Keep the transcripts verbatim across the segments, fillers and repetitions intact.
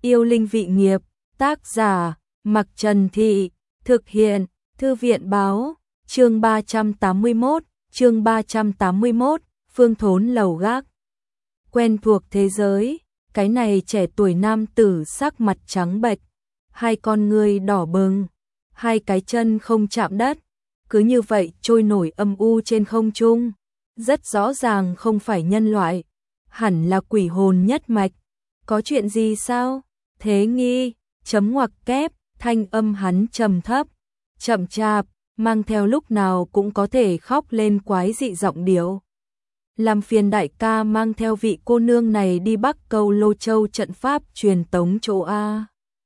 Yêu linh vị nghiệp, tác giả, Mặc Trần Thị, thực hiện, Thư viện báo, chương ba trăm tám mươi mốt, chương ba trăm tám mươi mốt, Phương Thốn lầu gác. Quen thuộc thế giới, cái này trẻ tuổi nam tử sắc mặt trắng bệch, hai con ngươi đỏ bừng, hai cái chân không chạm đất, cứ như vậy trôi nổi âm u trên không trung, rất rõ ràng không phải nhân loại, hẳn là quỷ hồn nhất mạch. Có chuyện gì sao? Thế nghi, chấm ngoặc kép, thanh âm hắn trầm thấp, chậm chạp, mang theo lúc nào cũng có thể khóc lên quái dị giọng điệu. Làm phiền đại ca mang theo vị cô nương này đi Bắc Câu Lô Châu trận pháp truyền tống chỗ A.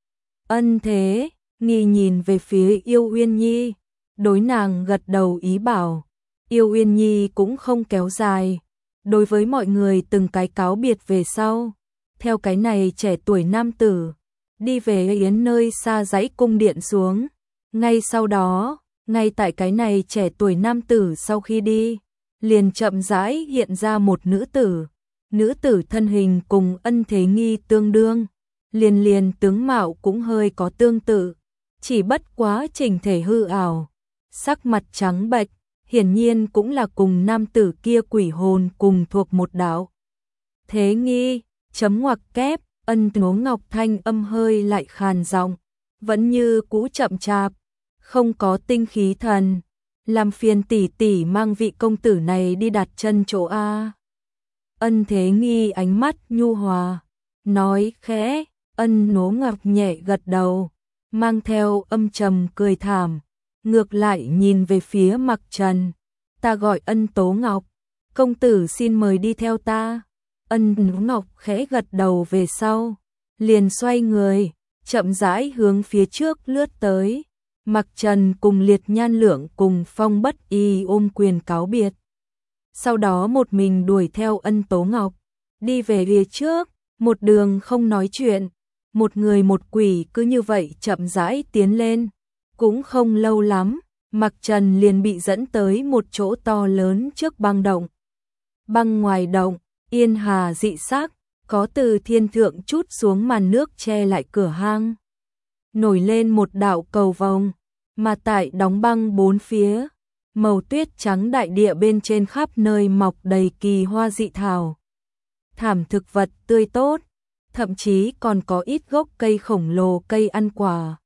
Ân Thế nghi nhìn về phía Yêu Uyên Nhi, đối nàng gật đầu ý bảo. Yêu Uyên Nhi cũng không kéo dài, đối với mọi người từng cái cáo biệt về sau, theo cái này trẻ tuổi nam tử đi về yến nơi xa dãy cung điện xuống. Ngay sau đó, ngay tại cái này trẻ tuổi nam tử sau khi đi, liền chậm rãi hiện ra một nữ tử. Nữ tử thân hình cùng Ân Thế Nghi tương đương, liền liền tướng mạo cũng hơi có tương tự, chỉ bất quá chỉnh thể hư ảo, sắc mặt trắng bệch, hiển nhiên cũng là cùng nam tử kia quỷ hồn cùng thuộc một đạo. Thế Nghi, chấm ngoặc kép, Ân Tố Ngọc thanh âm hơi lại khàn giọng, vẫn như cũ chậm chạp, không có tinh khí thần. Làm phiền tỷ tỷ mang vị công tử này đi đặt chân chỗ A. Ân Thế Nghi ánh mắt nhu hòa, nói khẽ. Ân Tố Ngọc nhẹ gật đầu, mang theo âm trầm cười thảm, ngược lại nhìn về phía Mặc Trần. Ta gọi Ân Tố Ngọc, công tử xin mời đi theo ta. Ân Tố Ngọc khẽ gật đầu về sau, liền xoay người, chậm rãi hướng phía trước lướt tới. Mặc Trần cùng Liệt Nhan Lượng cùng Phong Bất Y ôm quyền cáo biệt. Sau đó một mình đuổi theo Ân Tố Ngọc, đi về phía trước, một đường không nói chuyện, một người một quỷ cứ như vậy chậm rãi tiến lên. Cũng không lâu lắm, Mặc Trần liền bị dẫn tới một chỗ to lớn trước băng động. Băng ngoài động, yên hà dị sắc, có từ thiên thượng chút xuống màn nước che lại cửa hang. Nổi lên một đạo cầu vồng, mà tại đóng băng bốn phía, màu tuyết trắng đại địa bên trên khắp nơi mọc đầy kỳ hoa dị thảo. Thảm thực vật tươi tốt, thậm chí còn có ít gốc cây khổng lồ cây ăn quả.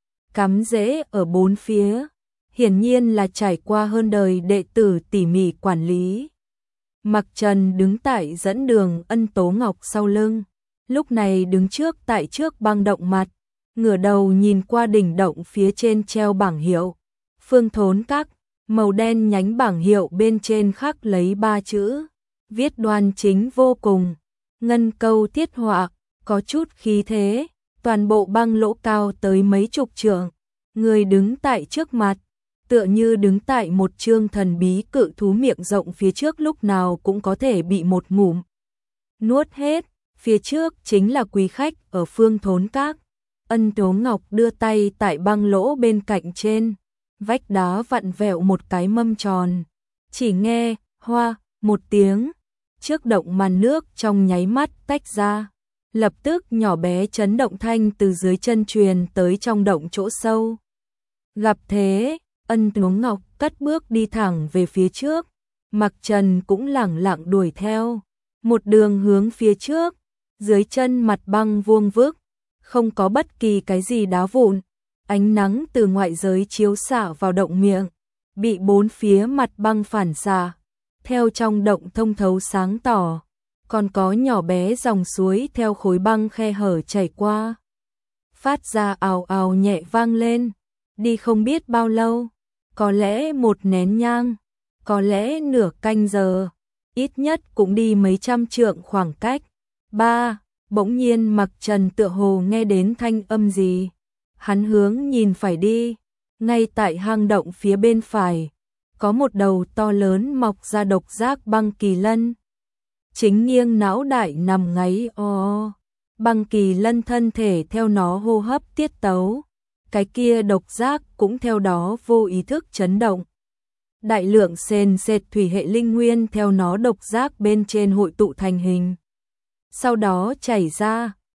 Cắm rễ ở bốn phía, hiển nhiên là trải qua hơn đời đệ tử tỉ mỉ quản lý. Mặc Trần đứng tại dẫn đường Ân Tố Ngọc sau lưng, lúc này đứng trước tại trước băng động mặt, ngửa đầu nhìn qua đỉnh động phía trên treo bảng hiệu Phương Thốn Các, màu đen nhánh bảng hiệu bên trên khắc lấy ba chữ, viết đoan chính vô cùng, ngân câu thiết họa, có chút khí thế, toàn bộ băng lỗ cao tới mấy chục trượng, người đứng tại trước mặt, tựa như đứng tại một chương thần bí cự thú miệng rộng phía trước lúc nào cũng có thể bị một ngụm nuốt hết. Phía trước chính là quý khách ở Phương Thốn Các. Ân Tố Ngọc đưa tay tại băng lỗ bên cạnh trên vách đá vặn vẹo một cái mâm tròn, chỉ nghe hoa một tiếng, trước động màn nước trong nháy mắt tách ra, lập tức nhỏ bé chấn động thanh từ dưới chân truyền tới trong động chỗ sâu. Gặp thế, Ân Tố Ngọc cất bước đi thẳng về phía trước, Mặc Trần cũng lẳng lặng đuổi theo, một đường hướng phía trước, dưới chân mặt băng vuông vức, không có bất kỳ cái gì đá vụn, ánh nắng từ ngoại giới chiếu xạ vào động miệng, bị bốn phía mặt băng phản xạ, theo trong động thông thấu sáng tỏ, còn có nhỏ bé dòng suối theo khối băng khe hở chảy qua, phát ra ào ào nhẹ vang lên. Đi không biết bao lâu, có lẽ một nén nhang, có lẽ nửa canh giờ, ít nhất cũng đi mấy trăm trượng khoảng cách. Ba, bỗng nhiên Mặc Trần tựa hồ nghe đến thanh âm gì, hắn hướng nhìn phải đi, ngay tại hang động phía bên phải, có một đầu to lớn mọc ra độc giác băng kỳ lân, chính nghiêng não đại nằm ngáy o. Băng kỳ lân thân thể theo nó hô hấp tiết tấu, cái kia độc giác cũng theo đó vô ý thức chấn động. Đại lượng sền sệt thủy hệ linh nguyên theo nó độc giác bên trên hội tụ thành hình, sau đó chảy ra,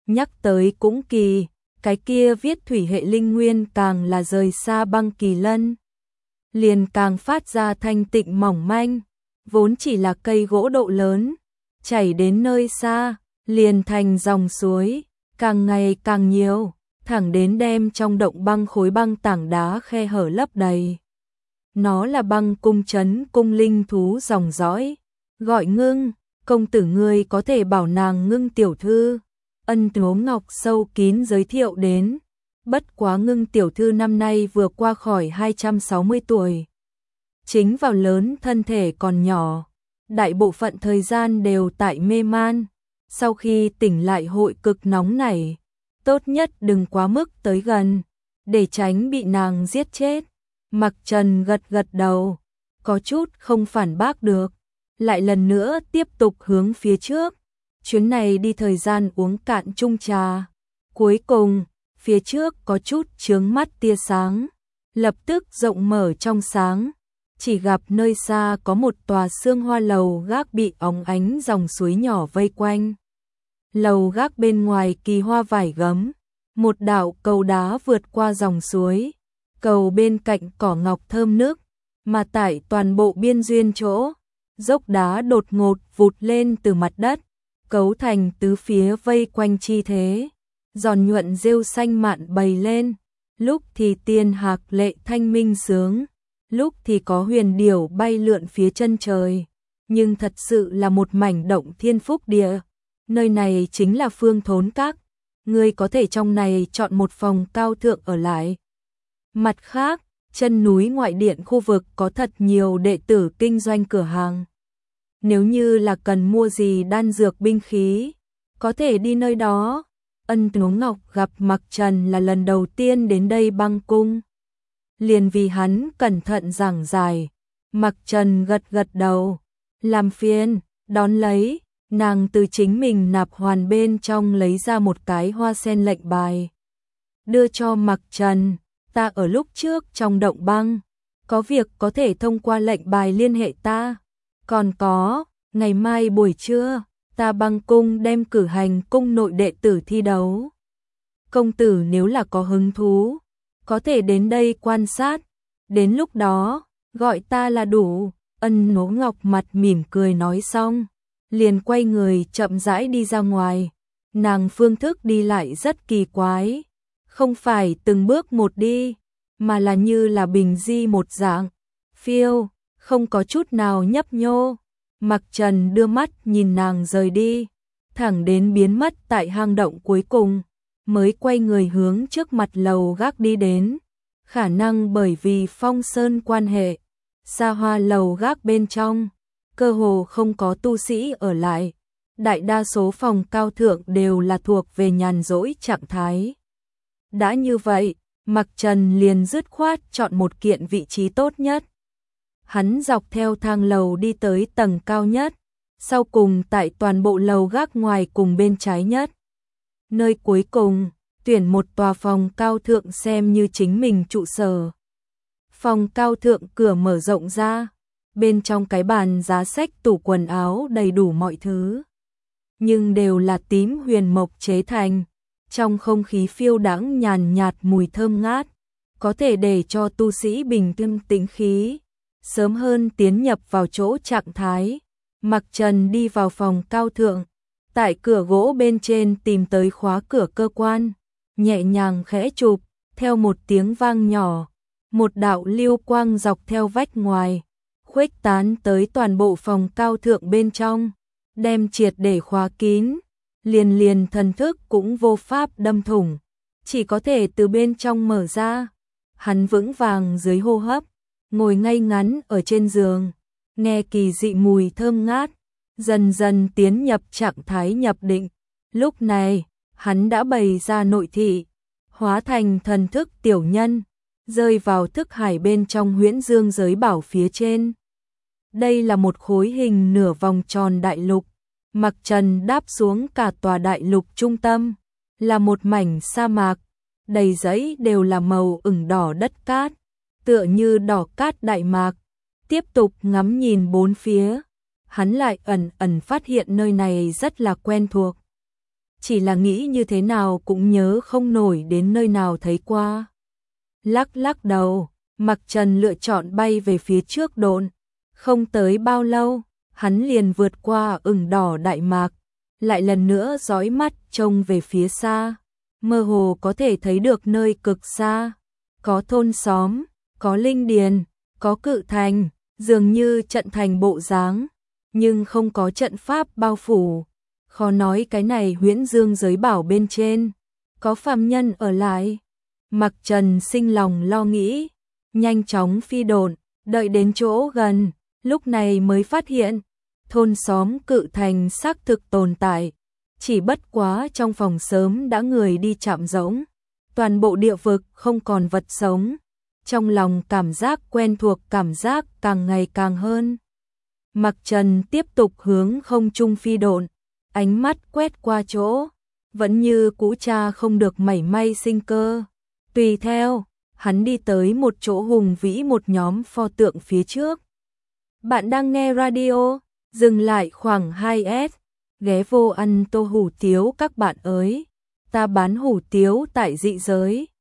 Nhắc tới cũng kỳ, cái kia viết thủy hệ linh nguyên càng là rời xa băng kỳ lân, liền càng phát ra thanh tịnh mỏng manh, vốn chỉ là cây gỗ độ lớn, chảy đến nơi xa, liền thành dòng suối, càng ngày càng nhiều, thẳng đến đem trong động băng khối băng tảng đá khe hở lấp đầy. Nó là băng cung trấn cung linh thú dòng dõi, gọi Ngưng, công tử ngươi có thể bảo nàng Ngưng tiểu thư. Ân Tố Ngọc sâu kín giới thiệu đến, bất quá Ngưng tiểu thư năm nay vừa qua khỏi hai trăm sáu mươi tuổi. Chính vào lớn thân thể còn nhỏ, đại bộ phận thời gian đều tại mê man, sau khi tỉnh lại hội cực nóng nảy, tốt nhất đừng quá mức tới gần, để tránh bị nàng giết chết. Mặc Trần gật gật đầu, có chút không phản bác được, lại lần nữa tiếp tục hướng phía trước. Chuyến này đi thời gian uống cạn chung trà. Cuối cùng, phía trước có chút chướng mắt tia sáng, lập tức rộng mở trong sáng, chỉ gặp nơi xa có một tòa xương hoa lầu gác bị óng ánh dòng suối nhỏ vây quanh. Lầu gác bên ngoài kỳ hoa vải gấm, một đạo cầu đá vượt qua dòng suối, cầu bên cạnh cỏ ngọc thơm nước, mà tại toàn bộ biên duyên chỗ, dốc đá đột ngột vụt lên từ mặt đất, cấu thành tứ phía vây quanh chi thế, giòn nhuận rêu xanh mạn bày lên, lúc thì tiên hạc lệ thanh minh sướng, lúc thì có huyền điểu bay lượn phía chân trời, nhưng thật sự là một mảnh động thiên phúc địa. Nơi này chính là Phương Thốn Các, ngươi có thể trong này chọn một phòng cao thượng ở lại. Mặt khác, chân núi ngoại điện khu vực có thật nhiều đệ tử kinh doanh cửa hàng. Nếu như là cần mua gì đan dược binh khí, có thể đi nơi đó. Ân Tố Ngọc gặp Mặc Trần là lần đầu tiên đến đây băng cung, liền vì hắn cẩn thận giảng giải. Mặc Trần gật gật đầu, làm phiền, đón lấy, nàng từ chính mình nạp hoàn bên trong lấy ra một cái hoa sen lệnh bài, đưa cho Mặc Trần. Ta ở lúc trước trong động băng, có việc có thể thông qua lệnh bài liên hệ ta. Còn có, ngày mai buổi trưa, ta băng cung đem cử hành cung nội đệ tử thi đấu. Công tử nếu là có hứng thú, có thể đến đây quan sát, đến lúc đó, gọi ta là đủ. Ân Nố Ngọc mặt mỉm cười nói xong, liền quay người chậm rãi đi ra ngoài. Nàng phương thức đi lại rất kỳ quái, không phải từng bước một đi, mà là như là bình di một dạng, phiêu, không có chút nào nhấp nhô. Mặc Trần đưa mắt nhìn nàng rời đi, thẳng đến biến mất tại hang động cuối cùng, mới quay người hướng trước mặt lầu gác đi đến. Khả năng bởi vì phong sơn quan hệ, xa hoa lầu gác bên trong, cơ hồ không có tu sĩ ở lại. Đại đa số phòng cao thượng đều là thuộc về nhàn rỗi trạng thái. Đã như vậy, Mặc Trần liền dứt khoát chọn một kiện vị trí tốt nhất. Hắn dọc theo thang lầu đi tới tầng cao nhất, sau cùng tại toàn bộ lầu gác ngoài cùng bên trái nhất. Nơi cuối cùng, tuyển một tòa phòng cao thượng xem như chính mình trụ sở. Phòng cao thượng cửa mở rộng ra, bên trong cái bàn giá sách tủ quần áo đầy đủ mọi thứ, nhưng đều là tím huyền mộc chế thành. Trong không khí phiêu đãng nhàn nhạt mùi thơm ngát, có thể để cho tu sĩ bình tâm tĩnh khí, sớm hơn tiến nhập vào chỗ trạng thái. Mặc Trần đi vào phòng cao thượng, tại cửa gỗ bên trên tìm tới khóa cửa cơ quan, nhẹ nhàng khẽ chụp, theo một tiếng vang nhỏ, một đạo lưu quang dọc theo vách ngoài, khuếch tán tới toàn bộ phòng cao thượng bên trong, đem triệt để khóa kín. Liền liền thần thức cũng vô pháp đâm thủng, chỉ có thể từ bên trong mở ra. Hắn vững vàng dưới hô hấp, ngồi ngay ngắn ở trên giường, nghe kỳ dị mùi thơm ngát, dần dần tiến nhập trạng thái nhập định. Lúc này, hắn đã bày ra nội thị, hóa thành thần thức tiểu nhân, rơi vào thức hải bên trong huyễn dương giới bảo phía trên. Đây là một khối hình nửa vòng tròn đại lục. Mặc Trần đáp xuống cả tòa đại lục trung tâm, là một mảnh sa mạc, đầy giấy đều là màu ửng đỏ đất cát, tựa như đỏ cát đại mạc. Tiếp tục ngắm nhìn bốn phía, hắn lại ẩn ẩn phát hiện nơi này rất là quen thuộc. chỉ là nghĩ như thế nào cũng nhớ không nổi đến nơi nào thấy qua. Lắc lắc đầu, Mặc Trần lựa chọn bay về phía trước độn. Không tới bao lâu, hắn liền vượt qua ửng đỏ Đại Mạc, lại lần nữa dõi mắt trông về phía xa. Mơ hồ có thể thấy được nơi cực xa, có thôn xóm, có linh điền, có cự thành, dường như trận thành bộ dáng, nhưng không có trận pháp bao phủ. Khó nói cái này Huyễn Dương giới bảo bên trên có phàm nhân ở lại. Mặc Trần sinh lòng lo nghĩ, nhanh chóng phi độn, đợi đến chỗ gần, lúc này mới phát hiện thôn xóm cự thành xác thực tồn tại, chỉ bất quá trong phòng sớm đã người đi chạm rỗng, toàn bộ địa vực không còn vật sống. Trong lòng cảm giác quen thuộc cảm giác càng ngày càng hơn. Mặc Trần tiếp tục hướng không trung phi độn, ánh mắt quét qua chỗ, vẫn như cũ cha không được mảy may sinh cơ. Tùy theo, hắn đi tới một chỗ hùng vĩ một nhóm pho tượng phía trước. Bạn đang nghe radio, dừng lại khoảng hai S, ghé vô ăn tô hủ tiếu các bạn ơi. Ta bán hủ tiếu tại dị giới.